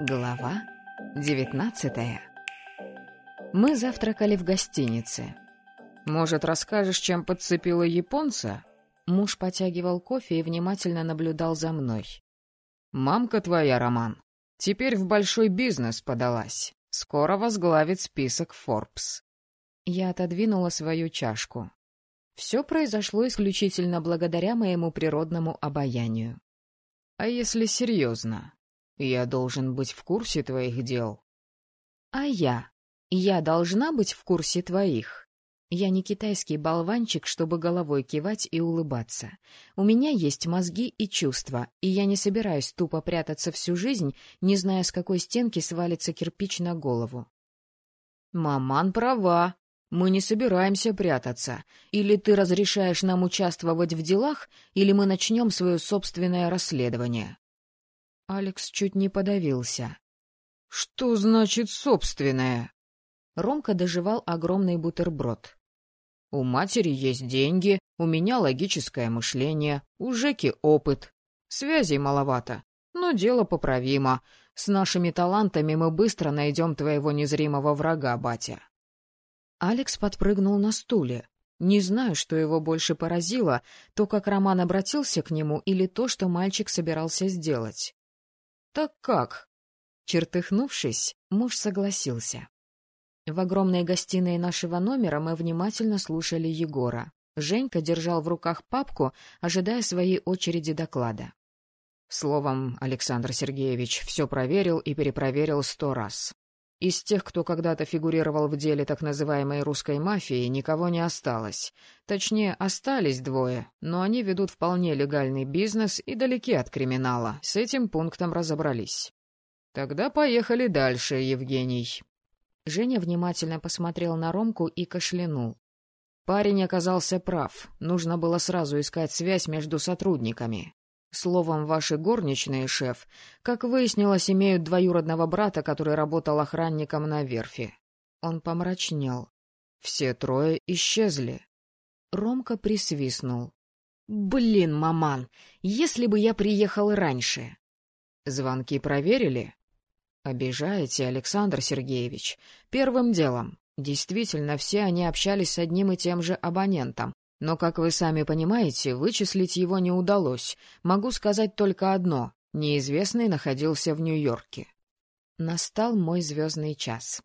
Глава 19. Мы завтракали в гостинице. «Может, расскажешь, чем подцепила японца?» Муж потягивал кофе и внимательно наблюдал за мной. «Мамка твоя, Роман, теперь в большой бизнес подалась. Скоро возглавит список Forbes». Я отодвинула свою чашку. Все произошло исключительно благодаря моему природному обаянию. «А если серьезно? Я должен быть в курсе твоих дел». А я должна быть в курсе твоих. Я не китайский болванчик, чтобы головой кивать и улыбаться. У меня есть мозги и чувства, и я не собираюсь тупо прятаться всю жизнь, не зная, с какой стенки свалится кирпич на голову. «Маман права. Мы не собираемся прятаться. Или ты разрешаешь нам участвовать в делах, или мы начнем свое собственное расследование». Алекс чуть не подавился. «Что значит «собственное»?» Ромка дожевал огромный бутерброд. «У матери есть деньги, у меня логическое мышление, у Жеки опыт. Связей маловато, но дело поправимо. С нашими талантами мы быстро найдем твоего незримого врага, батя». Алекс подпрыгнул на стуле. Не знаю, что его больше поразило, то, как Роман обратился к нему, или то, что мальчик собирался сделать. «Так как?» Чертыхнувшись, муж согласился. В огромной гостиной нашего номера мы внимательно слушали Егора. Женька держал в руках папку, ожидая своей очереди доклада. Словом, Александр Сергеевич все проверил и перепроверил 100 раз. Из тех, кто когда-то фигурировал в деле так называемой русской мафии, никого не осталось. Точнее, остались 2, но они ведут вполне легальный бизнес и далеки от криминала. С этим пунктом разобрались. Тогда поехали дальше, Евгений. Женя внимательно посмотрел на Ромку и кашлянул. Парень оказался прав. Нужно было сразу искать связь между сотрудниками. Словом, ваши горничные, шеф, как выяснилось, имеют двоюродного брата, который работал охранником на верфи. Он помрачнел. Все 3 исчезли. Ромка присвистнул. «Блин, маман, если бы я приехал раньше!» Звонки проверили? Обижаете, Александр Сергеевич. Первым делом. Действительно, все они общались с одним и тем же абонентом. Но, как вы сами понимаете, вычислить его не удалось. Могу сказать только одно. Неизвестный находился в Нью-Йорке. Настал мой звездный час.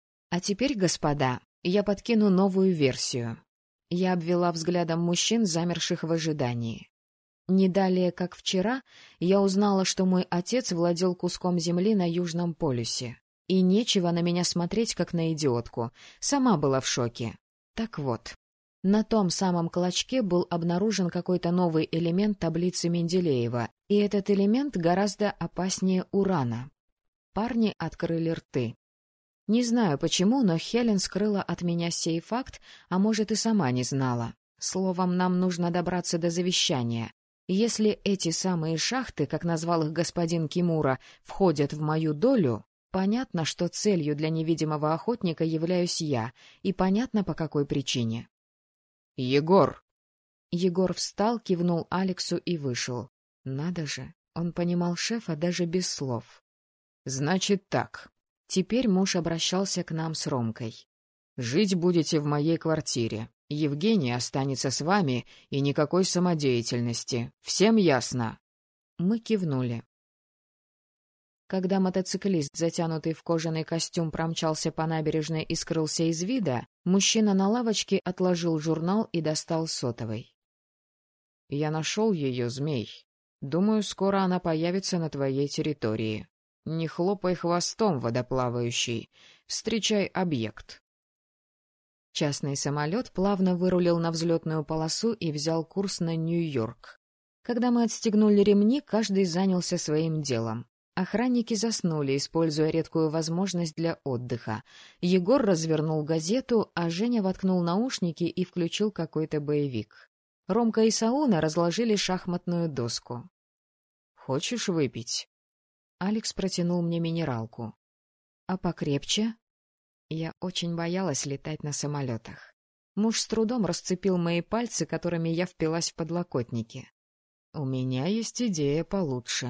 А теперь, господа, я подкину новую версию. Я обвела взглядом мужчин, замерших в ожидании. Не далее, как вчера, я узнала, что мой отец владел куском земли на Южном полюсе. И нечего на меня смотреть, как на идиотку. Сама была в шоке. Так вот, на том самом клочке был обнаружен какой-то новый элемент таблицы Менделеева, и этот элемент гораздо опаснее урана. Парни открыли рты. Не знаю почему, но Хелен скрыла от меня сей факт, а может и сама не знала. Словом, нам нужно добраться до завещания. Если эти самые шахты, как назвал их господин Кимура, входят в мою долю, понятно, что целью для невидимого охотника являюсь я, и понятно, по какой причине. «Егор!» Егор встал, кивнул Алексу и вышел. Надо же, он понимал шефа даже без слов. «Значит так». Теперь муж обращался к нам с Ромкой. «Жить будете в моей квартире. Евгений останется с вами, и никакой самодеятельности. Всем ясно?» Мы кивнули. Когда мотоциклист, затянутый в кожаный костюм, промчался по набережной и скрылся из вида, мужчина на лавочке отложил журнал и достал сотовый. «Я нашел ее, змей. Думаю, скоро она появится на твоей территории. Не хлопай хвостом, водоплавающий. Встречай объект». Частный самолет плавно вырулил на взлетную полосу и взял курс на Нью-Йорк. Когда мы отстегнули ремни, каждый занялся своим делом. Охранники заснули, используя редкую возможность для отдыха. Егор развернул газету, а Женя воткнул наушники и включил какой-то боевик. Ромка и Сауна разложили шахматную доску. «Хочешь выпить?» Алекс протянул мне минералку. «А покрепче?» Я очень боялась летать на самолетах. Муж с трудом расцепил мои пальцы, которыми я впилась в подлокотники. «У меня есть идея получше».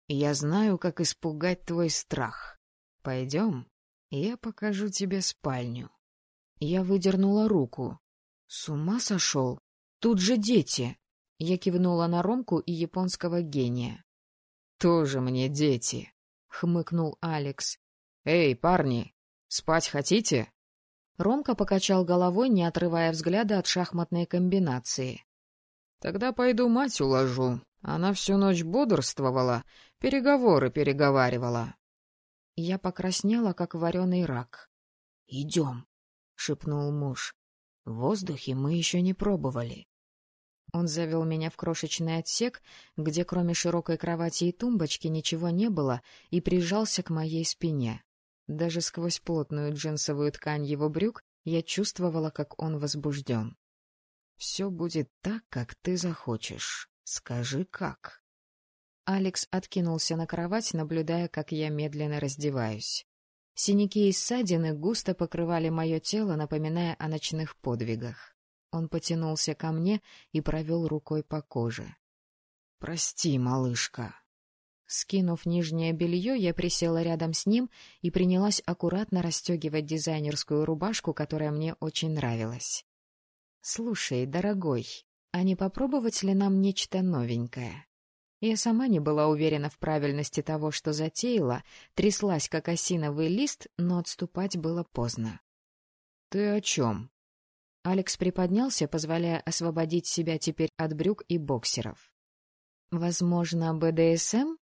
Я знаю, как испугать твой страх. Пойдем, я покажу тебе спальню». Я выдернула руку. «С ума сошел? Тут же дети!» Я кивнула на Ромку и японского гения. «Тоже мне дети», — хмыкнул Алекс. «Эй, парни, спать хотите?» Ромка покачал головой, не отрывая взгляда от шахматной комбинации. «Тогда пойду мать уложу. Она всю ночь бодрствовала, переговоры переговаривала». Я покраснела, как вареный рак. «Идем», — шепнул муж. «В воздухе мы еще не пробовали». Он завел меня в крошечный отсек, где кроме широкой кровати и тумбочки ничего не было, и прижался к моей спине. Даже сквозь плотную джинсовую ткань его брюк я чувствовала, как он возбужден. «Все будет так, как ты захочешь. Скажи, как?» Алекс откинулся на кровать, наблюдая, как я медленно раздеваюсь. Синяки и ссадины густо покрывали мое тело, напоминая о ночных подвигах. Он потянулся ко мне и провел рукой по коже. «Прости, малышка». Скинув нижнее белье, я присела рядом с ним и принялась аккуратно расстегивать дизайнерскую рубашку, которая мне очень нравилась. «Слушай, дорогой, а не попробовать ли нам нечто новенькое?» Я сама не была уверена в правильности того, что затеяла, тряслась, как осиновый лист, но отступать было поздно. «Ты о чем?» Алекс приподнялся, позволяя освободить себя теперь от брюк и боксеров. «Возможно, БДСМ?»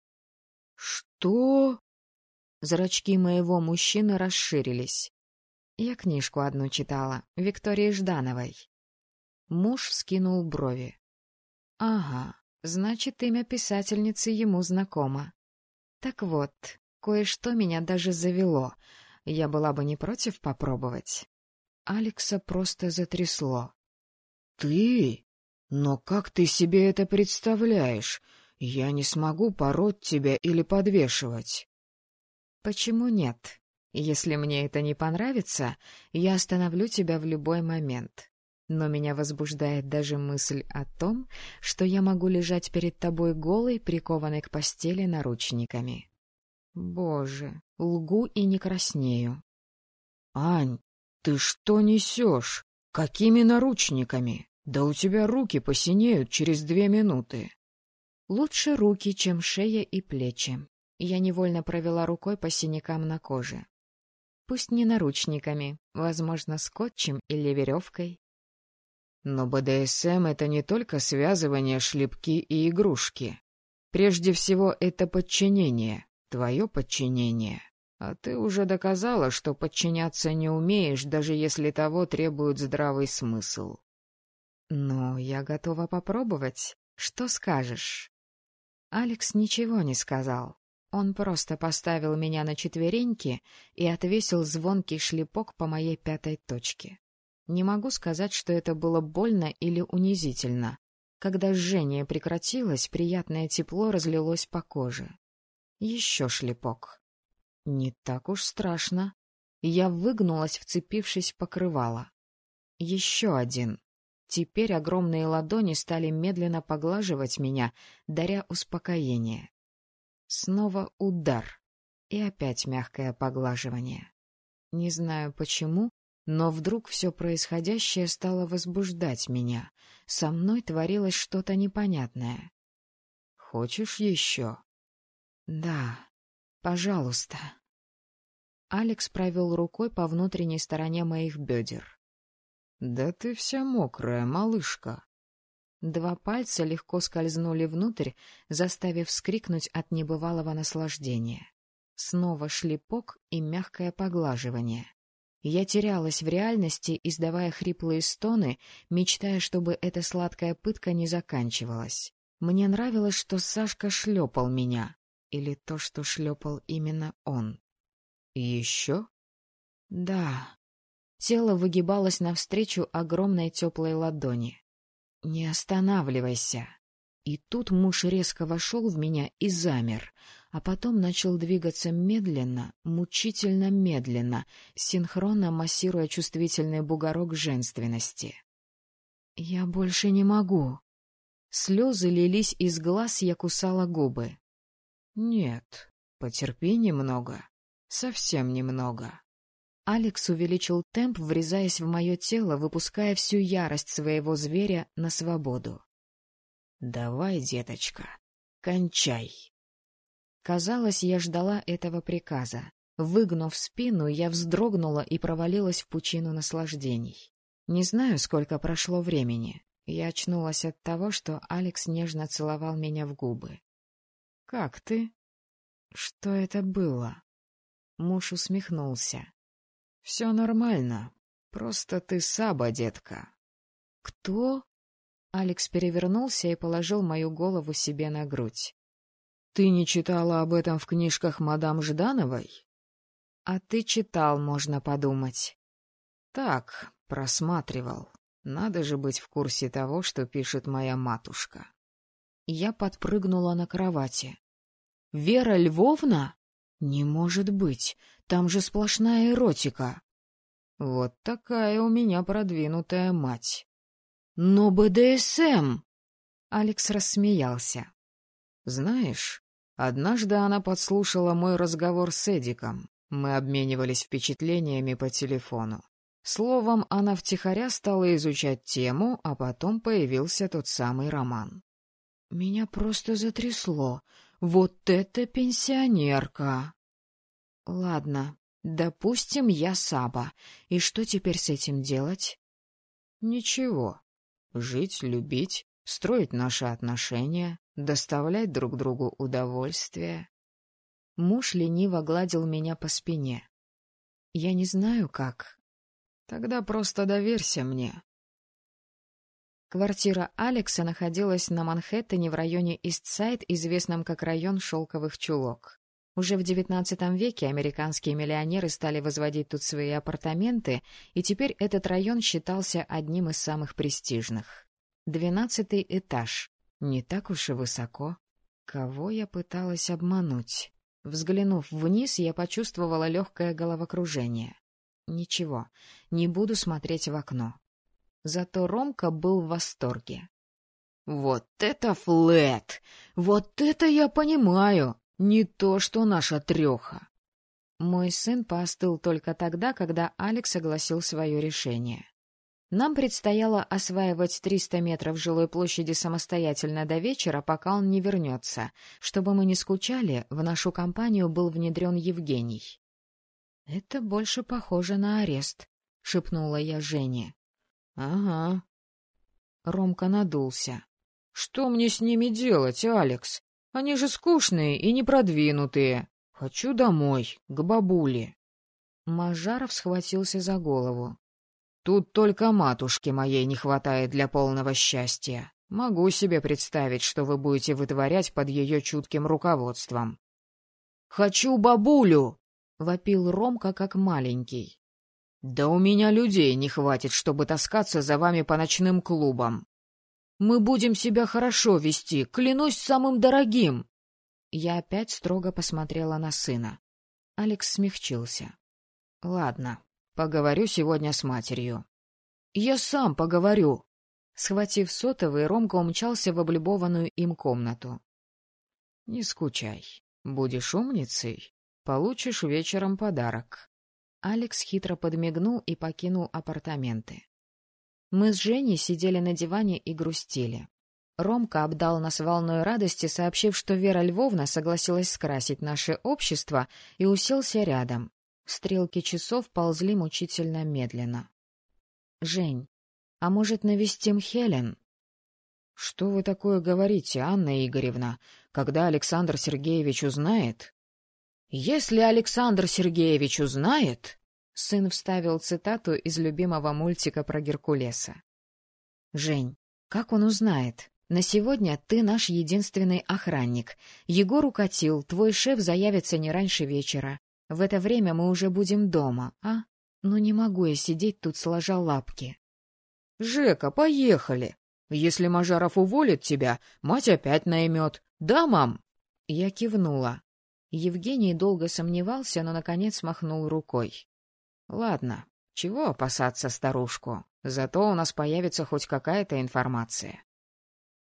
«Что?» Зрачки моего мужчины расширились. Я книжку одну читала, Виктории Ждановой. Муж вскинул брови. «Ага, значит, имя писательницы ему знакомо. Так вот, кое-что меня даже завело. Я была бы не против попробовать». Алекса просто затрясло. «Ты? Но как ты себе это представляешь? Я не смогу пороть тебя или подвешивать». «Почему нет? Если мне это не понравится, я остановлю тебя в любой момент. Но меня возбуждает даже мысль о том, что я могу лежать перед тобой голой, прикованной к постели наручниками». Боже, лгу и не краснею. «Ань, ты что несешь? Какими наручниками? Да у тебя руки посинеют через 2 минуты». Лучше руки, чем шея и плечи. Я невольно провела рукой по синякам на коже. Пусть не наручниками, возможно, скотчем или веревкой. Но БДСМ — это не только связывание, шлепки и игрушки. Прежде всего, это подчинение, твое подчинение. А ты уже доказала, что подчиняться не умеешь, даже если того требует здравый смысл. Но я готова попробовать. Что скажешь? Алекс ничего не сказал. Он просто поставил меня на четвереньки и отвесил звонкий шлепок по моей 5-й точке. Не могу сказать, что это было больно или унизительно. Когда жжение прекратилось, приятное тепло разлилось по коже. Еще шлепок. Не так уж страшно. Я выгнулась, вцепившись в покрывало. Еще один. Теперь огромные ладони стали медленно поглаживать меня, даря успокоение. Снова удар. И опять мягкое поглаживание. Не знаю почему, но вдруг все происходящее стало возбуждать меня. Со мной творилось что-то непонятное. «Хочешь еще?» «Да, пожалуйста». Алекс провел рукой по внутренней стороне моих бедер. «Да ты вся мокрая, малышка». 2 пальца легко скользнули внутрь, заставив вскрикнуть от небывалого наслаждения. Снова шлепок и мягкое поглаживание. Я терялась в реальности, издавая хриплые стоны, мечтая, чтобы эта сладкая пытка не заканчивалась. Мне нравилось, что Сашка шлепал меня. Или то, что шлепал именно он. «Еще?» «Да». Тело выгибалось навстречу огромной теплой ладони. «Не останавливайся». И тут муж резко вошел в меня и замер, а потом начал двигаться медленно, мучительно медленно, синхронно массируя чувствительный бугорок женственности. «Я больше не могу». Слезы лились из глаз, я кусала губы. Нет, потерпи немного. Совсем немного. Алекс увеличил темп, врезаясь в мое тело, выпуская всю ярость своего зверя на свободу. «Давай, деточка, кончай». Казалось, я ждала этого приказа. Выгнув спину, я вздрогнула и провалилась в пучину наслаждений. Не знаю, сколько прошло времени. Я очнулась от того, что Алекс нежно целовал меня в губы. «Как ты?» «Что это было?» Муж усмехнулся. «Все нормально. Просто ты Саба, детка». «Кто?» Алекс перевернулся и положил мою голову себе на грудь. «Ты не читала об этом в книжках мадам Ждановой?» «А ты читал, можно подумать». «Так, просматривал. Надо же быть в курсе того, что пишет моя матушка». Я подпрыгнула на кровати. «Вера Львовна? Не может быть, там же сплошная эротика». «Вот такая у меня продвинутая мать». «Но БДСМ!» Алекс рассмеялся. «Знаешь, однажды она подслушала мой разговор с Эдиком. Мы обменивались впечатлениями по телефону. Словом, она втихаря стала изучать тему, а потом появился тот самый роман». Меня просто затрясло. Вот это пенсионерка! Ладно, допустим, я Саба. И что теперь с этим делать? Ничего. Жить, любить, строить наши отношения, доставлять друг другу удовольствие. Муж лениво гладил меня по спине. Я не знаю, как. Тогда просто доверься мне. Квартира Алекса находилась на Манхэттене в районе Ист-Сайд, известном как район Шелковых чулок. Уже в XIX веке американские миллионеры стали возводить тут свои апартаменты, и теперь этот район считался одним из самых престижных. 12-й этаж. Не так уж и высоко. Кого я пыталась обмануть? Взглянув вниз, я почувствовала легкое головокружение. Ничего, не буду смотреть в окно. Зато Ромка был в восторге. «Вот это флэт! Вот это я понимаю! Не то, что наша трёха!» Мой сын поостыл только тогда, когда Алекс огласил свое решение. Нам предстояло осваивать 300 метров жилой площади самостоятельно до вечера, пока он не вернется. Чтобы мы не скучали, в нашу компанию был внедрен Евгений. — Это больше похоже на арест, — шепнула я Жене. — Ага. Ромка надулся. — Что мне с ними делать, Алекс? Они же скучные и непродвинутые. Хочу домой, к бабуле. Мажаров схватился за голову. — Тут только матушки моей не хватает для полного счастья. Могу себе представить, что вы будете вытворять под ее чутким руководством. — Хочу бабулю! — вопил Ромка как маленький. «Да у меня людей не хватит, чтобы таскаться за вами по ночным клубам. Мы будем себя хорошо вести, клянусь самым дорогим!» Я опять строго посмотрела на сына. Алекс смягчился. «Ладно, поговорю сегодня с матерью». «Я сам поговорю!» Схватив сотовый, Ромка умчался в облюбованную им комнату. «Не скучай. Будешь умницей, получишь вечером подарок». Алекс хитро подмигнул и покинул апартаменты. Мы с Женей сидели на диване и грустили. Ромка обдал нас волной радости, сообщив, что Вера Львовна согласилась скрасить наше общество, и уселся рядом. Стрелки часов ползли мучительно медленно. — Жень, а может, навестим Хелен? — Что вы такое говорите, Анна Игоревна, когда Александр Сергеевич узнает... «Если Александр Сергеевич узнает...» Сын вставил цитату из любимого мультика про Геркулеса. «Жень, как он узнает? На сегодня ты наш единственный охранник. Егор укатил, твой шеф заявится не раньше вечера. В это время мы уже будем дома, а? Ну не могу я сидеть тут сложа лапки». «Жека, поехали! Если Мажаров уволит тебя, мать опять наймет. Да, мам?» Я кивнула. Евгений долго сомневался, но, наконец, махнул рукой. — Ладно, чего опасаться старушку? Зато у нас появится хоть какая-то информация.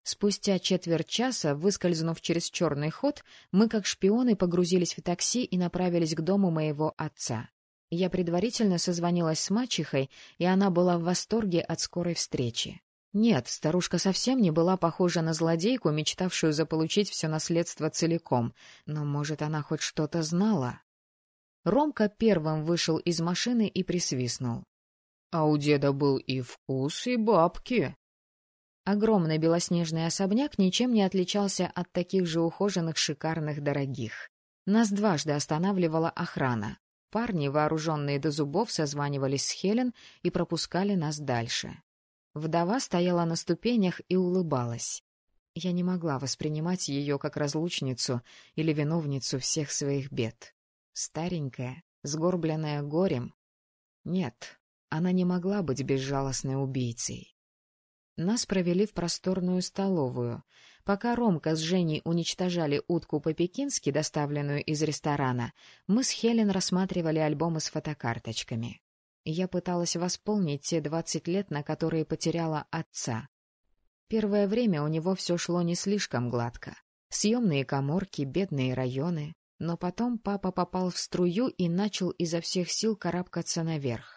Спустя четверть часа, выскользнув через черный ход, мы, как шпионы, погрузились в такси и направились к дому моего отца. Я предварительно созвонилась с мачехой, и она была в восторге от скорой встречи. Нет, старушка совсем не была похожа на злодейку, мечтавшую заполучить все наследство целиком, но, может, она хоть что-то знала? Ромка первым вышел из машины и присвистнул. — А у деда был и вкус, и бабки. Огромный белоснежный особняк ничем не отличался от таких же ухоженных, шикарных, дорогих. Нас дважды останавливала охрана. Парни, вооруженные до зубов, созванивались с Хелен и пропускали нас дальше. Вдова стояла на ступенях и улыбалась. Я не могла воспринимать ее как разлучницу или виновницу всех своих бед. Старенькая, сгорбленная горем. Нет, она не могла быть безжалостной убийцей. Нас провели в просторную столовую. Пока Ромка с Женей уничтожали утку по-пекински, доставленную из ресторана, мы с Хелен рассматривали альбомы с фотокарточками. Я пыталась восполнить те 20 лет, на которые потеряла отца. Первое время у него все шло не слишком гладко. Съемные каморки, бедные районы. Но потом папа попал в струю и начал изо всех сил карабкаться наверх.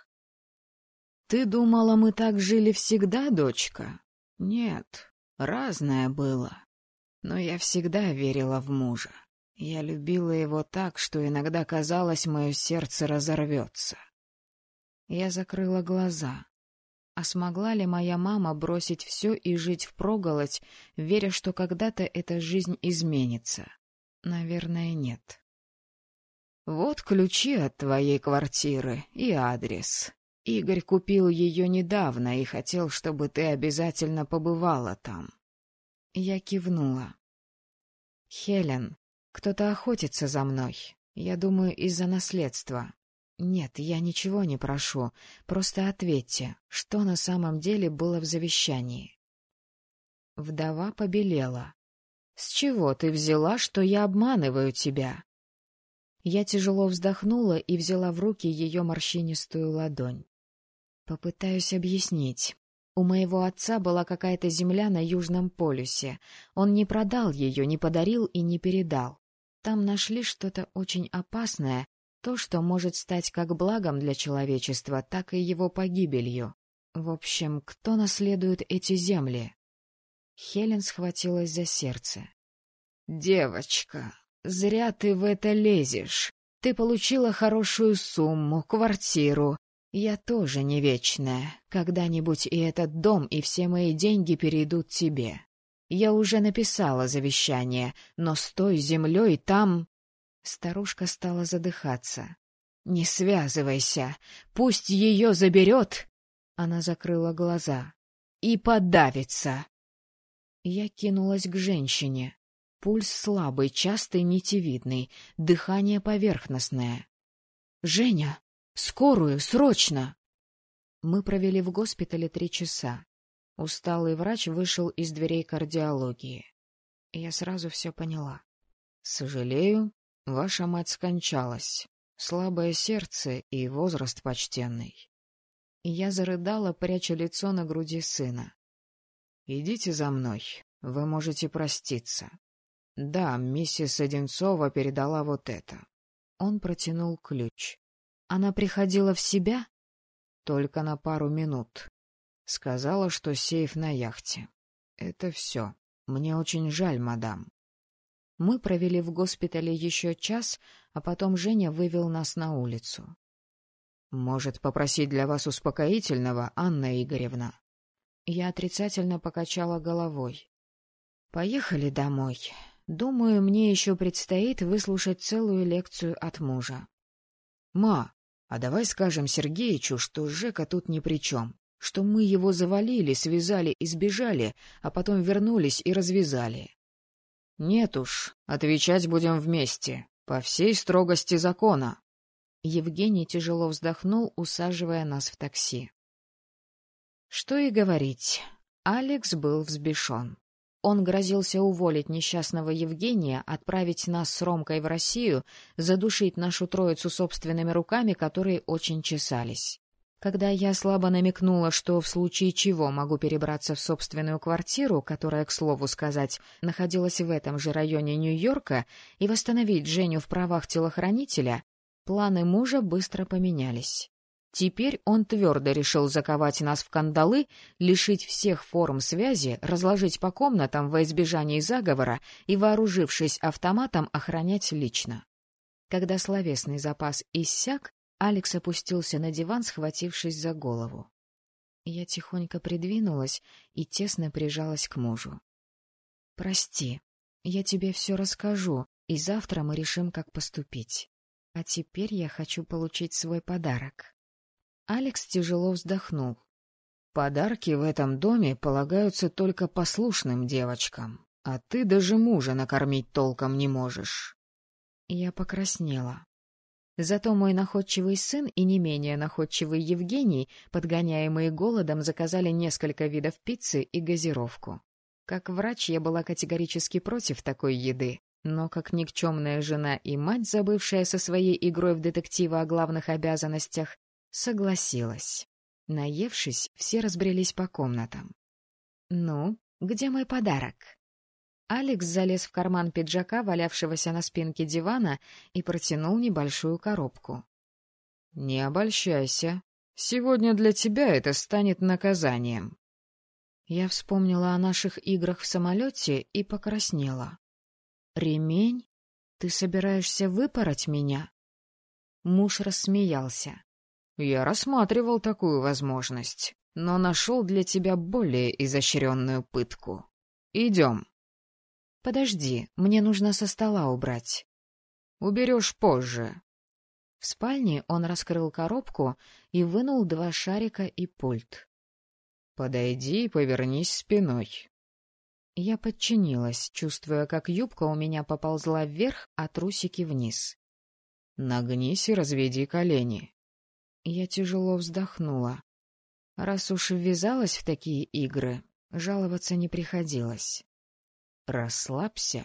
«Ты думала, мы так жили всегда, дочка?» «Нет, разное было. Но я всегда верила в мужа. Я любила его так, что иногда казалось, мое сердце разорвется». Я закрыла глаза. А смогла ли моя мама бросить все и жить впроголодь, веря, что когда-то эта жизнь изменится? Наверное, нет. «Вот ключи от твоей квартиры и адрес. Игорь купил ее недавно и хотел, чтобы ты обязательно побывала там». Я кивнула. «Хелен, кто-то охотится за мной. Я думаю, из-за наследства. Нет, я ничего не прошу. Просто ответьте, что на самом деле было в завещании». Вдова побелела. «С чего ты взяла, что я обманываю тебя?» Я тяжело вздохнула и взяла в руки ее морщинистую ладонь. Попытаюсь объяснить. У моего отца была какая-то земля на Южном полюсе. Он не продал ее, не подарил и не передал. Там нашли что-то очень опасное, то, что может стать как благом для человечества, так и его погибелью. В общем, кто наследует эти земли? Хелен схватилась за сердце. «Девочка, зря ты в это лезешь. Ты получила хорошую сумму, квартиру. Я тоже не вечная. Когда-нибудь и этот дом, и все мои деньги перейдут тебе. Я уже написала завещание, но с той землей там...» Старушка стала задыхаться. «Не связывайся. Пусть ее заберет...» Она закрыла глаза. «И подавится». Я кинулась к женщине. Пульс слабый, частый, нитевидный, дыхание поверхностное. «Женя! Скорую! Срочно!» Мы провели в госпитале 3 часа. Усталый врач вышел из дверей кардиологии. Я сразу все поняла. «Сожалею, ваша мать скончалась. Слабое сердце и возраст почтенный». Я зарыдала, пряча лицо на груди сына. «Идите за мной, вы можете проститься. Да, миссис Одинцова передала вот это». Он протянул ключ. «Она приходила в себя?» «Только на пару минут. Сказала, что сейф на яхте. Это все. Мне очень жаль, мадам». Мы провели в госпитале еще час, а потом Женя вывел нас на улицу. «Может, попросить для вас успокоительного, Анна Игоревна?» Я отрицательно покачала головой. «Поехали домой. Думаю, мне еще предстоит выслушать целую лекцию от мужа». «Ма, а давай скажем Сергеичу, что Жека тут ни при чем, что мы его завалили, связали и сбежали, а потом вернулись и развязали». «Нет уж, отвечать будем вместе, по всей строгости закона». Евгений тяжело вздохнул, усаживая нас в такси. Что и говорить, Алекс был взбешен. Он грозился уволить несчастного Евгения, отправить нас с Ромкой в Россию, задушить нашу троицу собственными руками, которые очень чесались. Когда я слабо намекнула, что в случае чего могу перебраться в собственную квартиру, которая, к слову сказать, находилась в этом же районе Нью-Йорка, и восстановить Женю в правах телохранителя, планы мужа быстро поменялись. Теперь он твердо решил заковать нас в кандалы, лишить всех форм связи, разложить по комнатам во избежание заговора и, вооружившись автоматом, охранять лично. Когда словесный запас иссяк, Алекс опустился на диван, схватившись за голову. Я тихонько придвинулась и тесно прижалась к мужу. — Прости, я тебе все расскажу, и завтра мы решим, как поступить. А теперь я хочу получить свой подарок. Алекс тяжело вздохнул. — Подарки в этом доме полагаются только послушным девочкам, а ты даже мужа накормить толком не можешь. Я покраснела. Зато мой находчивый сын и не менее находчивый Евгений, подгоняемые голодом, заказали несколько видов пиццы и газировку. Как врач я была категорически против такой еды, но как никчемная жена и мать, забывшая со своей игрой в детектива о главных обязанностях, согласилась. Наевшись, все разбрелись по комнатам. «Ну, где мой подарок?» Алекс залез в карман пиджака, валявшегося на спинке дивана, и протянул небольшую коробку. — Не обольщайся. Сегодня для тебя это станет наказанием. Я вспомнила о наших играх в самолете и покраснела. — Ремень? Ты собираешься выпороть меня? Муж рассмеялся. — Я рассматривал такую возможность, но нашел для тебя более изощренную пытку. Идем. — Подожди, мне нужно со стола убрать. — Уберешь позже. В спальне он раскрыл коробку и вынул 2 шарика и пульт. — Подойди и повернись спиной. Я подчинилась, чувствуя, как юбка у меня поползла вверх, а трусики вниз. — Нагнись и разведи колени. Я тяжело вздохнула. Раз уж ввязалась в такие игры, жаловаться не приходилось. Расслабься.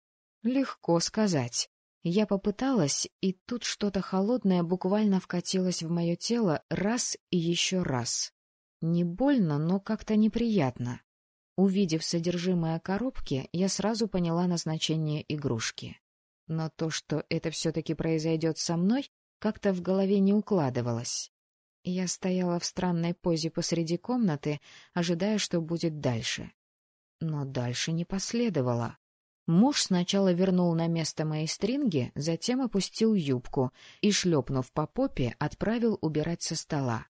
Легко сказать. Я попыталась, и тут что-то холодное буквально вкатилось в мое тело раз и еще раз. Не больно, но как-то неприятно. Увидев содержимое коробки, я сразу поняла назначение игрушки. Но то, что это все-таки произойдет со мной, как-то в голове не укладывалось. Я стояла в странной позе посреди комнаты, ожидая, что будет дальше. Но дальше не последовало. Муж сначала вернул на место мои стринги, затем опустил юбку и, шлепнув по попе, отправил убирать со стола.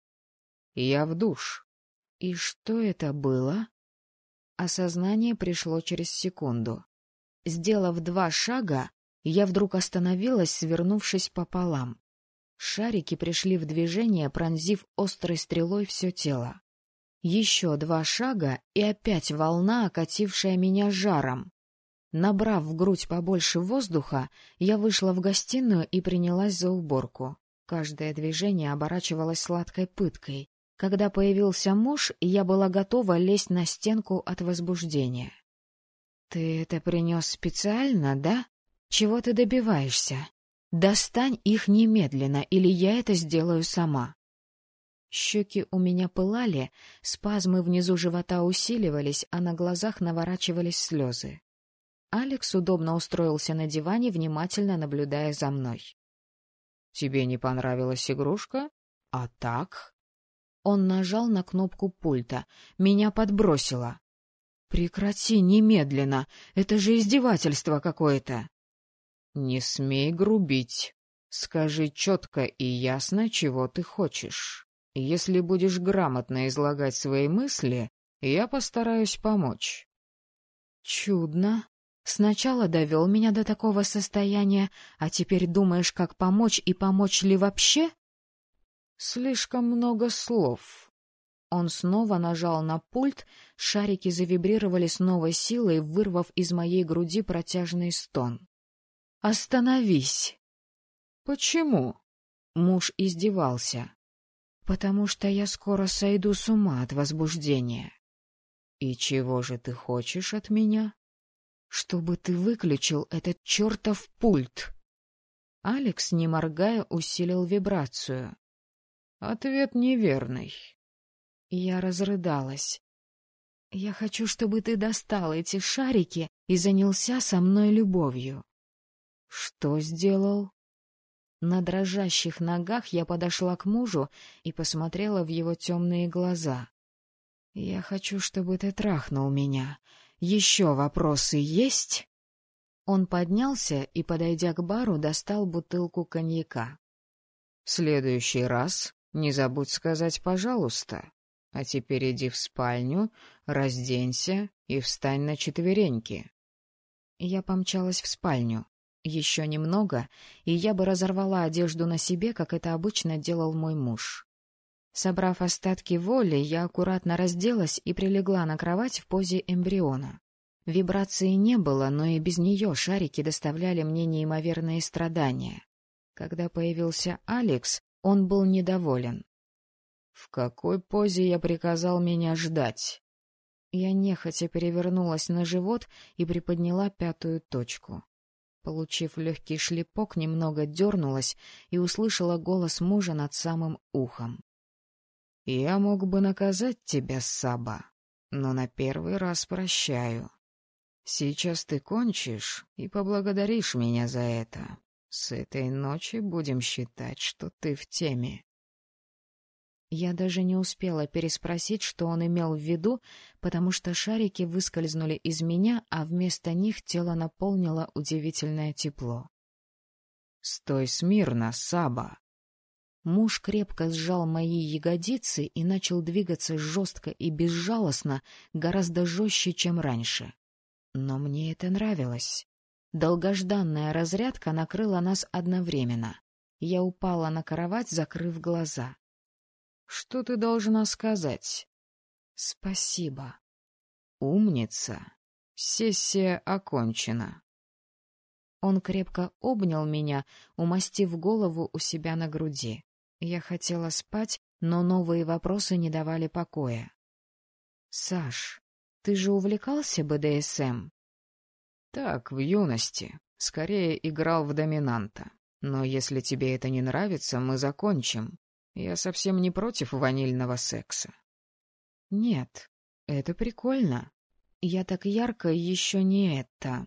Я в душ. И что это было? Осознание пришло через секунду. Сделав 2 шага, я вдруг остановилась, свернувшись пополам. Шарики пришли в движение, пронзив острой стрелой все тело. Еще 2 шага, и опять волна, окатившая меня жаром. Набрав в грудь побольше воздуха, я вышла в гостиную и принялась за уборку. Каждое движение оборачивалось сладкой пыткой. Когда появился муж, я была готова лезть на стенку от возбуждения. — Ты это принес специально, да? Чего ты добиваешься? Достань их немедленно, или я это сделаю сама. Щеки у меня пылали, спазмы внизу живота усиливались, а на глазах наворачивались слезы. Алекс удобно устроился на диване, внимательно наблюдая за мной. — Тебе не понравилась игрушка? А так? Он нажал на кнопку пульта. Меня подбросило. — Прекрати немедленно! Это же издевательство какое-то! — Не смей грубить. Скажи четко и ясно, чего ты хочешь. Если будешь грамотно излагать свои мысли, я постараюсь помочь. Чудно. Сначала довел меня до такого состояния, а теперь думаешь, как помочь и помочь ли вообще? Слишком много слов. Он снова нажал на пульт, шарики завибрировали с новой силой, вырвав из моей груди протяжный стон. «Остановись!» «Почему?» Муж издевался. «Потому что я скоро сойду с ума от возбуждения». «И чего же ты хочешь от меня?» «Чтобы ты выключил этот чертов пульт». Алекс, не моргая, усилил вибрацию. Ответ неверный. Я разрыдалась. Я хочу, чтобы ты достал эти шарики и занялся со мной любовью. Что сделал? На дрожащих ногах я подошла к мужу и посмотрела в его темные глаза. Я хочу, чтобы ты трахнул меня. Еще вопросы есть? Он поднялся и, подойдя к бару, достал бутылку коньяка. — В следующий раз не забудь сказать «пожалуйста». А теперь иди в спальню, разденься и встань на четвереньки. Я помчалась в спальню. Еще немного, и я бы разорвала одежду на себе, как это обычно делал мой муж. Собрав остатки воли, я аккуратно разделась и прилегла на кровать в позе эмбриона. Вибрации не было, но и без нее шарики доставляли мне неимоверные страдания. Когда появился Алекс, он был недоволен. — В какой позе я приказал меня ждать? Я нехотя перевернулась на живот и приподняла пятую точку. Получив легкий шлепок, немного дернулась и услышала голос мужа над самым ухом. — Я мог бы наказать тебя, Саба, но на первый раз прощаю. Сейчас ты кончишь и поблагодаришь меня за это. С этой ночи будем считать, что ты в теме. Я даже не успела переспросить, что он имел в виду, потому что шарики выскользнули из меня, а вместо них тело наполнило удивительное тепло. — Стой смирно, Саба! Муж крепко сжал мои ягодицы и начал двигаться жестко и безжалостно, гораздо жестче, чем раньше. Но мне это нравилось. Долгожданная разрядка накрыла нас одновременно. Я упала на кровать, закрыв глаза. Что ты должна сказать? Спасибо. Умница. Сессия окончена. Он крепко обнял меня, умастив голову у себя на груди. Я хотела спать, но новые вопросы не давали покоя. Саш, ты же увлекался БДСМ? Так, в юности. Скорее играл в доминанта. Но если тебе это не нравится, мы закончим. Я совсем не против ванильного секса. Нет, это прикольно. Я так ярко еще не это.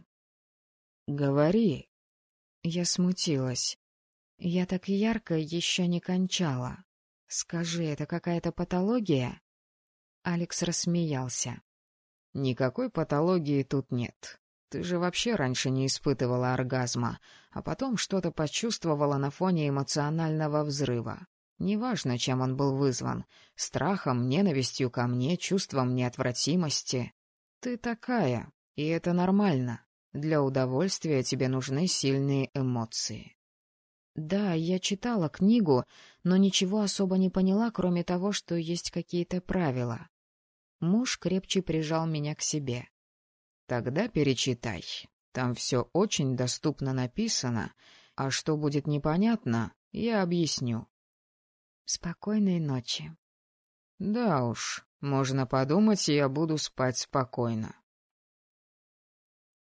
Говори. Я смутилась. Я так ярко еще не кончала. Скажи, это какая-то патология? Алекс рассмеялся. Никакой патологии тут нет. Ты же вообще раньше не испытывала оргазма, а потом что-то почувствовала на фоне эмоционального взрыва. Неважно, чем он был вызван — страхом, ненавистью ко мне, чувством неотвратимости. Ты такая, и это нормально. Для удовольствия тебе нужны сильные эмоции. Да, я читала книгу, но ничего особо не поняла, кроме того, что есть какие-то правила. Муж крепче прижал меня к себе. Тогда перечитай. Там все очень доступно написано, а что будет непонятно, я объясню. Спокойной ночи. Да уж, можно подумать, я буду спать спокойно.